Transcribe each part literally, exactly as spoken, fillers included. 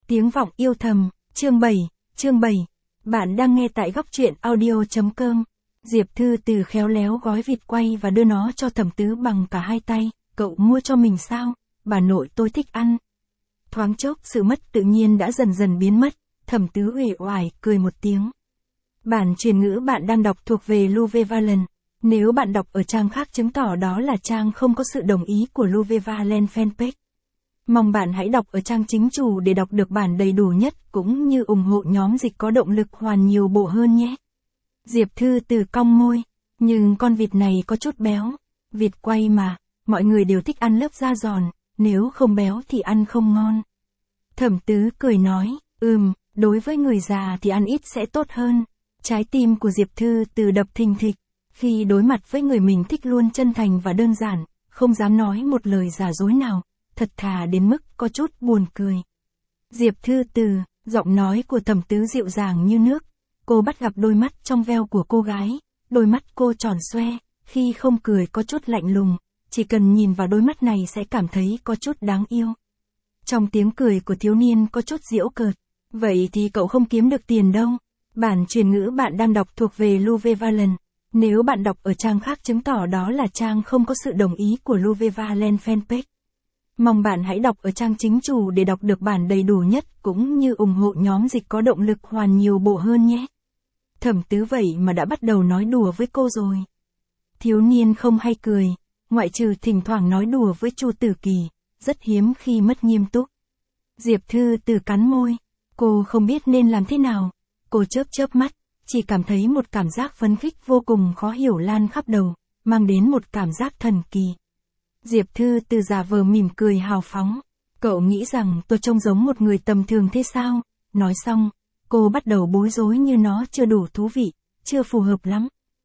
Tiếng vọng yêu thầm, chương bảy, chương bảy. Bạn đang nghe tại góc truyện audio chấm com. Diệp Thư Từ khéo léo gói vịt quay và đưa nó cho Thẩm Tứ bằng cả hai tay. Cậu mua cho mình sao? Bà nội tôi thích ăn. Thoáng chốc sự mất tự nhiên đã dần dần biến mất. Thẩm Tứ uể oải cười một tiếng. Bản truyền ngữ bạn đang đọc thuộc về Luve Valen. Nếu bạn đọc ở trang khác chứng tỏ đó là trang không có sự đồng ý của Luve Valen fanpage. Mong bạn hãy đọc ở trang chính chủ để đọc được bản đầy đủ nhất cũng như ủng hộ nhóm dịch có động lực hoàn nhiều bộ hơn nhé. Diệp Thư Từ cong môi, nhưng con vịt này có chút béo. Vịt quay mà, mọi người đều thích ăn lớp da giòn, nếu không béo thì ăn không ngon. Thẩm Tứ cười nói, ừm, đối với người già thì ăn ít sẽ tốt hơn. Trái tim của Diệp Thư Từ đập thình thịch, khi đối mặt với người mình thích luôn chân thành và đơn giản, không dám nói một lời giả dối nào. Thật thà đến mức có chút buồn cười. Diệp Thư Từ, giọng nói của Thẩm Tứ dịu dàng như nước. Cô bắt gặp đôi mắt trong veo của cô gái, đôi mắt cô tròn xoe, khi không cười có chút lạnh lùng, chỉ cần nhìn vào đôi mắt này sẽ cảm thấy có chút đáng yêu. Trong tiếng cười của thiếu niên có chút giễu cợt, vậy thì cậu không kiếm được tiền đâu. Bản truyền ngữ bạn đang đọc thuộc về Luve Valen. Nếu bạn đọc ở trang khác chứng tỏ đó là trang không có sự đồng ý của Luve Valen fanpage. Mong bạn hãy đọc ở trang chính chủ để đọc được bản đầy đủ nhất cũng như ủng hộ nhóm dịch có động lực hoàn nhiều bộ hơn nhé. Thẩm Tứ vậy mà đã bắt đầu nói đùa với cô rồi. Thiếu niên không hay cười, ngoại trừ thỉnh thoảng nói đùa với Chu Tử Kỳ, rất hiếm khi mất nghiêm túc. Diệp Thư Từ cắn môi, cô không biết nên làm thế nào, cô chớp chớp mắt, chỉ cảm thấy một cảm giác phấn khích vô cùng khó hiểu lan khắp đầu, mang đến một cảm giác thần kỳ. Diệp Thư Từ giả vờ mỉm cười hào phóng. Cậu nghĩ rằng tôi trông giống một người tầm thường thế sao? Nói xong, cô bắt đầu bối rối như nó chưa đủ thú vị, chưa phù hợp lắm.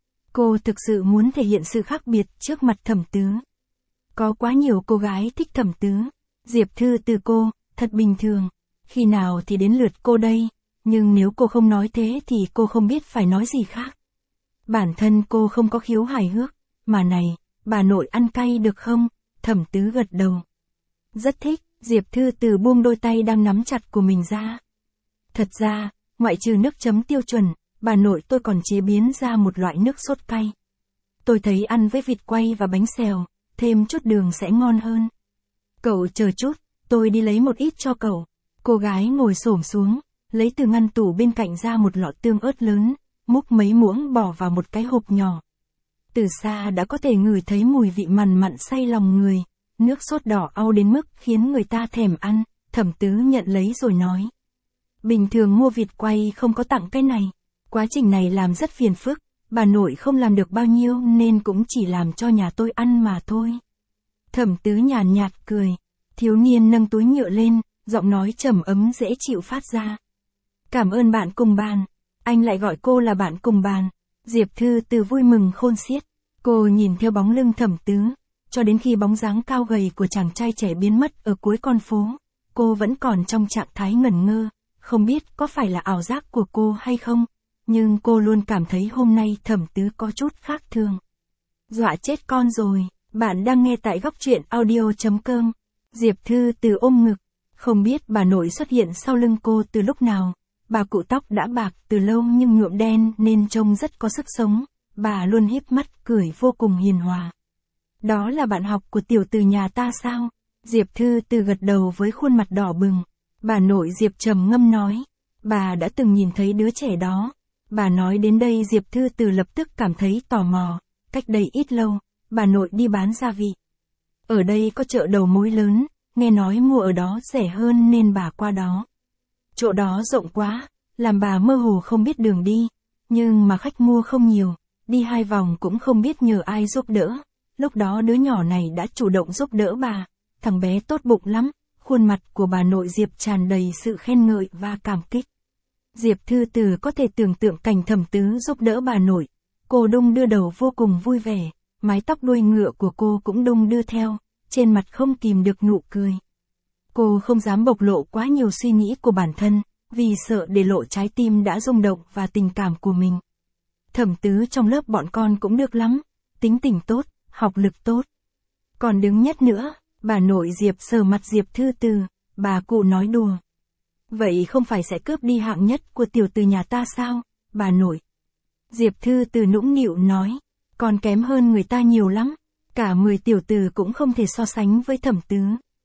Cô thực sự muốn thể hiện sự khác biệt trước mặt Thẩm Tứ. Có quá nhiều cô gái thích Thẩm Tứ. Diệp Thư Từ cô, thật bình thường. Khi nào thì đến lượt cô đây? Nhưng nếu cô không nói thế thì cô không biết phải nói gì khác. Bản thân cô không có khiếu hài hước, mà này, bà nội ăn cay được không? Thẩm Tứ gật đầu. Rất thích, Diệp Thư Từ buông đôi tay đang nắm chặt của mình ra. Thật ra, ngoại trừ nước chấm tiêu chuẩn, bà nội tôi còn chế biến ra một loại nước sốt cay. Tôi thấy ăn với vịt quay và bánh xèo, thêm chút đường sẽ ngon hơn. Cậu chờ chút, tôi đi lấy một ít cho cậu. Cô gái ngồi xổm xuống, lấy từ ngăn tủ bên cạnh ra một lọ tương ớt lớn, múc mấy muỗng bỏ vào một cái hộp nhỏ. Từ xa đã có thể ngửi thấy mùi vị mằn mặn say lòng người, nước sốt đỏ au đến mức khiến người ta thèm ăn. Thẩm Tứ nhận lấy rồi nói. Bình thường mua vịt quay không có tặng cái này, quá trình này làm rất phiền phức, bà nội không làm được bao nhiêu nên cũng chỉ làm cho nhà tôi ăn mà thôi. Thẩm Tứ nhàn nhạt cười, thiếu niên nâng túi nhựa lên, giọng nói trầm ấm dễ chịu phát ra. Cảm ơn bạn cùng bàn, anh lại gọi cô là bạn cùng bàn. Diệp Thư Từ vui mừng khôn xiết. Cô nhìn theo bóng lưng Thẩm Tứ, cho đến khi bóng dáng cao gầy của chàng trai trẻ biến mất ở cuối con phố, cô vẫn còn trong trạng thái ngẩn ngơ, không biết có phải là ảo giác của cô hay không, nhưng cô luôn cảm thấy hôm nay Thẩm Tứ có chút khác thường. Dọa chết con rồi, bạn đang nghe tại góc truyện audio chấm com. Diệp Thư Từ ôm ngực, không biết bà nội xuất hiện sau lưng cô từ lúc nào. Bà cụ tóc đã bạc từ lâu nhưng nhuộm đen nên trông rất có sức sống, bà luôn híp mắt cười vô cùng hiền hòa. Đó là bạn học của tiểu từ nhà ta sao? Diệp Thư Từ gật đầu với khuôn mặt đỏ bừng. Bà nội Diệp trầm ngâm nói, bà đã từng nhìn thấy đứa trẻ đó. Bà nói đến đây Diệp Thư Từ lập tức cảm thấy tò mò, cách đây ít lâu, bà nội đi bán gia vị. Ở đây có chợ đầu mối lớn, nghe nói mua ở đó rẻ hơn nên bà qua đó. Chỗ đó rộng quá, làm bà mơ hồ không biết đường đi, nhưng mà khách mua không nhiều, đi hai vòng cũng không biết nhờ ai giúp đỡ. Lúc đó đứa nhỏ này đã chủ động giúp đỡ bà, thằng bé tốt bụng lắm, khuôn mặt của bà nội Diệp tràn đầy sự khen ngợi và cảm kích. Diệp Thư Từ có thể tưởng tượng cảnh Thẩm Tứ giúp đỡ bà nội, cô đung đưa đầu vô cùng vui vẻ, mái tóc đuôi ngựa của cô cũng đung đưa theo, trên mặt không kìm được nụ cười. Cô không dám bộc lộ quá nhiều suy nghĩ của bản thân, vì sợ để lộ trái tim đã rung động và tình cảm của mình. Thẩm Tứ trong lớp bọn con cũng được lắm, tính tình tốt, học lực tốt. Còn đứng nhất nữa, bà nội Diệp sờ mặt Diệp Thư Từ, bà cụ nói đùa. Vậy không phải sẽ cướp đi hạng nhất của tiểu từ nhà ta sao, bà nội? Diệp Thư Từ nũng nịu nói, còn kém hơn người ta nhiều lắm, cả mười tiểu từ cũng không thể so sánh với Thẩm Tứ.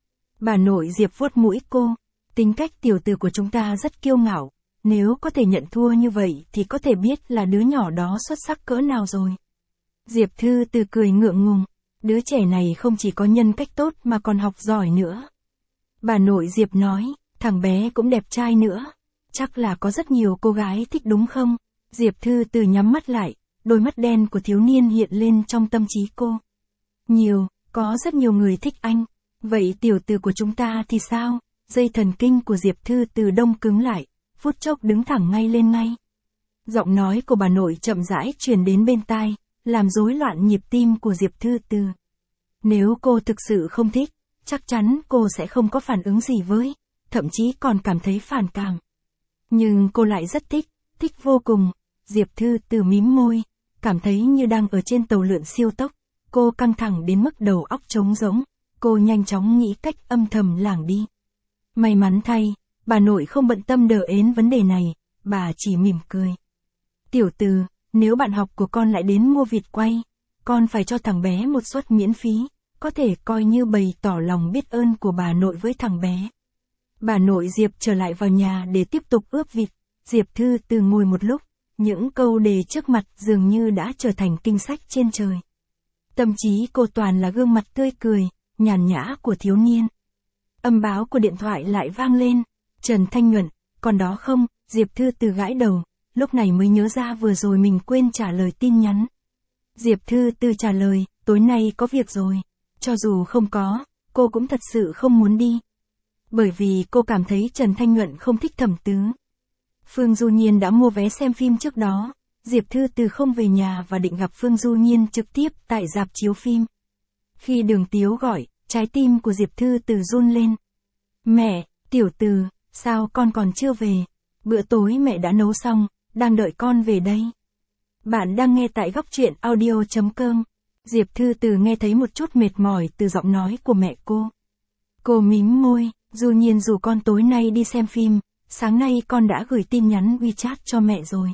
Bà nội Diệp vuốt mũi cô, tính cách tiểu từ của chúng ta rất kiêu ngạo, nếu có thể nhận thua như vậy thì có thể biết là đứa nhỏ đó xuất sắc cỡ nào rồi. Diệp Thư Từ cười ngượng ngùng, đứa trẻ này không chỉ có nhân cách tốt mà còn học giỏi nữa. Bà nội Diệp nói, thằng bé cũng đẹp trai nữa, chắc là có rất nhiều cô gái thích đúng không? Diệp Thư Từ nhắm mắt lại, đôi mắt đen của thiếu niên hiện lên trong tâm trí cô. Nhiều, có rất nhiều người thích anh. Vậy tiểu từ của chúng ta thì sao? Dây thần kinh của Diệp Thư Từ đông cứng lại, phút chốc đứng thẳng ngay lên ngay. Giọng nói của bà nội chậm rãi truyền đến bên tai, làm rối loạn nhịp tim của Diệp Thư Từ. Nếu cô thực sự không thích, chắc chắn cô sẽ không có phản ứng gì với, thậm chí còn cảm thấy phản cảm. Nhưng cô lại rất thích, thích vô cùng. Diệp Thư Từ mím môi, cảm thấy như đang ở trên tàu lượn siêu tốc. Cô căng thẳng đến mức đầu óc trống rỗng, cô nhanh chóng nghĩ cách âm thầm lảng đi. May mắn thay, bà nội không bận tâm đờ ến vấn đề này, bà chỉ mỉm cười. Tiểu Từ, nếu bạn học của con lại đến mua vịt quay, con phải cho thằng bé một suất miễn phí, có thể coi như bày tỏ lòng biết ơn của bà nội với thằng bé. Bà nội Diệp trở lại vào nhà để tiếp tục ướp vịt. Diệp Thư Từ ngồi một lúc, những câu đề trước mặt dường như đã trở thành kinh sách trên trời. Tâm trí cô toàn là gương mặt tươi cười, nhàn nhã của thiếu niên. Âm báo của điện thoại lại vang lên. Trần Thanh Nhuận, còn đó không? Diệp Thư Từ gãi đầu, lúc này mới nhớ ra vừa rồi mình quên trả lời tin nhắn. Diệp Thư Từ trả lời, tối nay có việc rồi. Cho dù không có, cô cũng thật sự không muốn đi. Bởi vì cô cảm thấy Trần Thanh Nhuận không thích Thẩm Tứ. Phương Du Nhiên đã mua vé xem phim trước đó. Diệp Thư Từ không về nhà và định gặp Phương Du Nhiên trực tiếp tại rạp chiếu phim. Khi Đường Tiếu gọi, trái tim của Diệp Thư Từ run lên. Mẹ, Tiểu Từ, sao con còn chưa về? Bữa tối mẹ đã nấu xong, đang đợi con về đây. Bạn đang nghe tại góc truyện audio chấm com. Diệp Thư Từ nghe thấy một chút mệt mỏi từ giọng nói của mẹ cô. Cô mím môi, Du Nhiên rủ con tối nay đi xem phim, sáng nay con đã gửi tin nhắn WeChat cho mẹ rồi.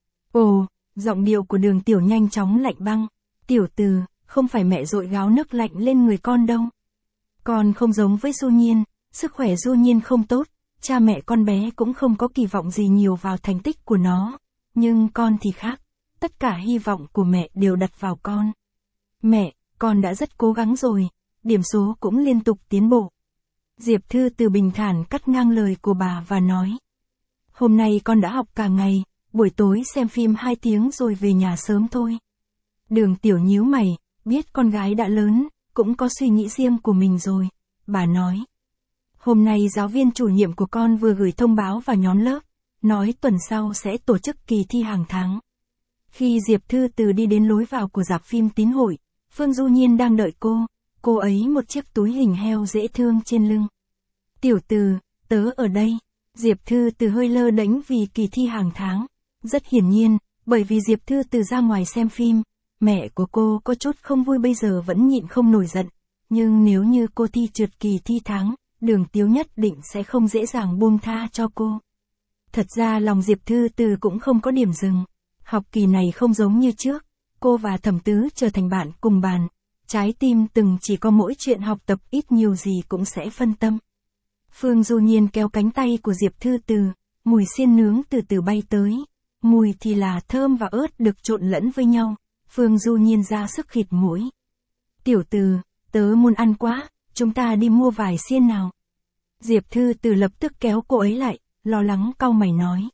Ồ, giọng điệu của Đường Tiểu nhanh chóng lạnh băng. Tiểu Từ, không phải mẹ dội gáo nước lạnh lên người con đâu. Con không giống với Du Nhiên, sức khỏe Du Nhiên không tốt, cha mẹ con bé cũng không có kỳ vọng gì nhiều vào thành tích của nó. Nhưng con thì khác, tất cả hy vọng của mẹ đều đặt vào con. Mẹ, con đã rất cố gắng rồi, điểm số cũng liên tục tiến bộ. Diệp Thư Từ bình thản cắt ngang lời của bà và nói. Hôm nay con đã học cả ngày, buổi tối xem phim hai tiếng rồi về nhà sớm thôi. Đường Tiểu nhíu mày, biết con gái đã lớn, cũng có suy nghĩ riêng của mình rồi. Bà nói. Hôm nay giáo viên chủ nhiệm của con vừa gửi thông báo vào nhóm lớp, nói tuần sau sẽ tổ chức kỳ thi hàng tháng. Khi Diệp Thư Từ đi đến lối vào của rạp phim Tín Hội, Phương Du Nhiên đang đợi cô, cô ấy một chiếc túi hình heo dễ thương trên lưng. Tiểu Từ, tớ ở đây. Diệp Thư Từ hơi lơ đễnh vì kỳ thi hàng tháng. Rất hiển nhiên, bởi vì Diệp Thư Từ ra ngoài xem phim, mẹ của cô có chút không vui bây giờ vẫn nhịn không nổi giận. Nhưng nếu như cô thi trượt kỳ thi tháng, Đường Tiếu nhất định sẽ không dễ dàng buông tha cho cô. Thật ra lòng Diệp Thư Từ cũng không có điểm dừng. Học kỳ này không giống như trước, cô và Thẩm Tứ trở thành bạn cùng bàn. Trái tim từng chỉ có mỗi chuyện học tập ít nhiều gì cũng sẽ phân tâm. Phương Du Nhiên kéo cánh tay của Diệp Thư Từ, mùi xiên nướng từ từ bay tới. Mùi thì là thơm và ớt được trộn lẫn với nhau. Phương Du Nhiên ra sức khịt mũi. Tiểu Từ, tớ muốn ăn quá, chúng ta đi mua vài xiên nào. Diệp Thư Từ lập tức kéo cô ấy lại, lo lắng cau mày nói.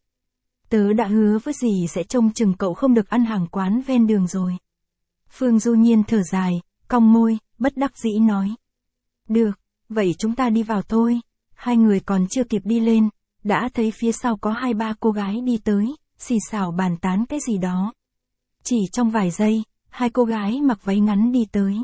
Tớ đã hứa với dì sẽ trông chừng cậu không được ăn hàng quán ven đường rồi. Phương Du Nhiên thở dài, cong môi, bất đắc dĩ nói. Được, vậy chúng ta đi vào thôi. Hai người còn chưa kịp đi lên, đã thấy phía sau có hai ba cô gái đi tới, xì xào bàn tán cái gì đó. Chỉ trong vài giây, hai cô gái mặc váy ngắn đi tới.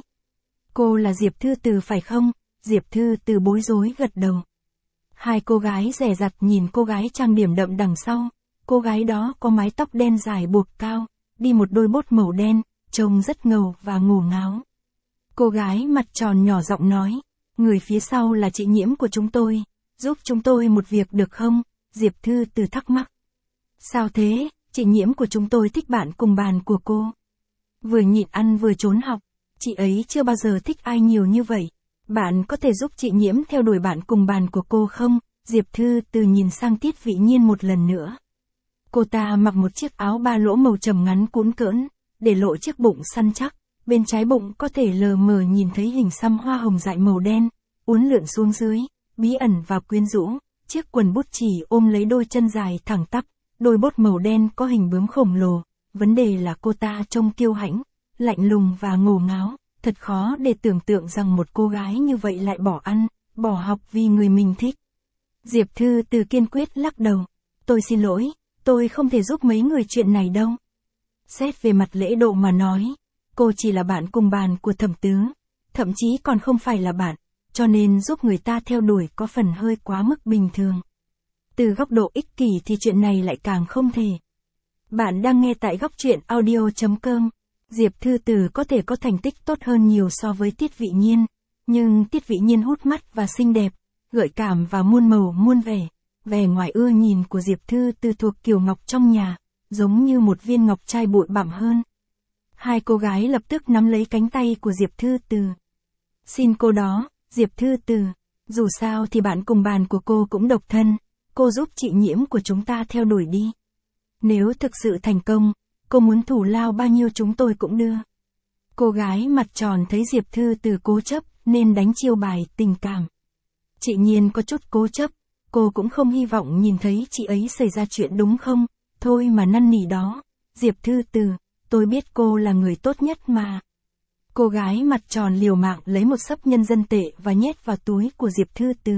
Cô là Diệp Thư Từ phải không? Diệp Thư Từ bối rối gật đầu. Hai cô gái dè dặt nhìn cô gái trang điểm đậm đằng sau. Cô gái đó có mái tóc đen dài buộc cao, đi một đôi bốt màu đen, trông rất ngầu và ngủ ngáo. Cô gái mặt tròn nhỏ giọng nói, người phía sau là chị Nhiễm của chúng tôi. giúp chúng tôi một việc được không? Diệp Thư Từ thắc mắc. Sao thế, chị Nhiễm của chúng tôi thích bạn cùng bàn của cô. Vừa nhịn ăn vừa trốn học, chị ấy chưa bao giờ thích ai nhiều như vậy. Bạn có thể giúp chị Nhiễm theo đuổi bạn cùng bàn của cô không? Diệp Thư Từ nhìn sang Tiết Vị Nhiên một lần nữa. Cô ta mặc một chiếc áo ba lỗ màu trầm ngắn cũn cỡn, để lộ chiếc bụng săn chắc, bên trái bụng có thể lờ mờ nhìn thấy hình xăm hoa hồng dại màu đen, uốn lượn xuống dưới, bí ẩn và quyến rũ, chiếc quần bút chì ôm lấy đôi chân dài thẳng tắp, đôi bốt màu đen có hình bướm khổng lồ, vấn đề là cô ta trông kiêu hãnh, lạnh lùng và ngổ ngáo, thật khó để tưởng tượng rằng một cô gái như vậy lại bỏ ăn, bỏ học vì người mình thích. Diệp Thư Từ kiên quyết lắc đầu, tôi xin lỗi, tôi không thể giúp mấy người chuyện này đâu. Xét về mặt lễ độ mà nói, cô chỉ là bạn cùng bàn của Thẩm Tứ, thậm chí còn không phải là bạn, cho nên giúp người ta theo đuổi có phần hơi quá mức bình thường. Từ góc độ ích kỷ thì chuyện này lại càng không thể. Bạn đang nghe tại góc truyện audio chấm com. Diệp Thư Từ có thể có thành tích tốt hơn nhiều so với Tiết Vị Nhiên, nhưng Tiết Vị Nhiên hút mắt và xinh đẹp, gợi cảm và muôn màu muôn vẻ. Vẻ ngoài ưa nhìn của Diệp Thư Từ thuộc kiểu ngọc trong nhà, giống như một viên ngọc trai bụi bặm hơn. Hai cô gái lập tức nắm lấy cánh tay của Diệp Thư Từ. Xin cô đó, Diệp Thư Từ, dù sao thì bạn cùng bàn của cô cũng độc thân, cô giúp chị Nhiễm của chúng ta theo đuổi đi. Nếu thực sự thành công, cô muốn thủ lao bao nhiêu chúng tôi cũng đưa. Cô gái mặt tròn thấy Diệp Thư Từ cố chấp, nên đánh chiêu bài tình cảm. Chị Nhiên có chút cố chấp, cô cũng không hy vọng nhìn thấy chị ấy xảy ra chuyện đúng không? Thôi mà năn nỉ đó, Diệp Thư Từ, tôi biết cô là người tốt nhất mà. Cô gái mặt tròn liều mạng lấy một xấp nhân dân tệ và nhét vào túi của Diệp Thư Từ.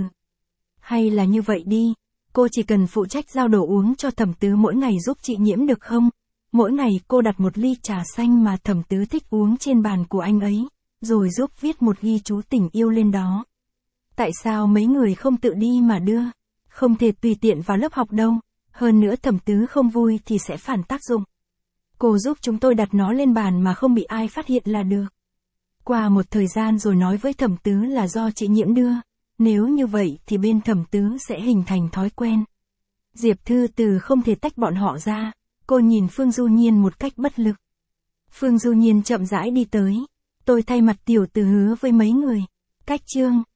Hay là như vậy đi, cô chỉ cần phụ trách giao đồ uống cho Thẩm Tứ mỗi ngày giúp chị Nhiễm được không? Mỗi ngày cô đặt một ly trà xanh mà Thẩm Tứ thích uống trên bàn của anh ấy, rồi giúp viết một ghi chú tình yêu lên đó. Tại sao mấy người không tự đi mà đưa? Không thể tùy tiện vào lớp học đâu, hơn nữa Thẩm Tứ không vui thì sẽ phản tác dụng. Cô giúp chúng tôi đặt nó lên bàn mà không bị ai phát hiện là được. Qua một thời gian rồi nói với Thẩm Tứ là do chị Nhiễm đưa, nếu như vậy thì bên Thẩm Tứ sẽ hình thành thói quen. Diệp Thư Từ không thể tách bọn họ ra, cô nhìn Phương Du Nhiên một cách bất lực. Phương Du Nhiên chậm rãi đi tới, tôi thay mặt tiểu từ hứa với mấy người, cách chương.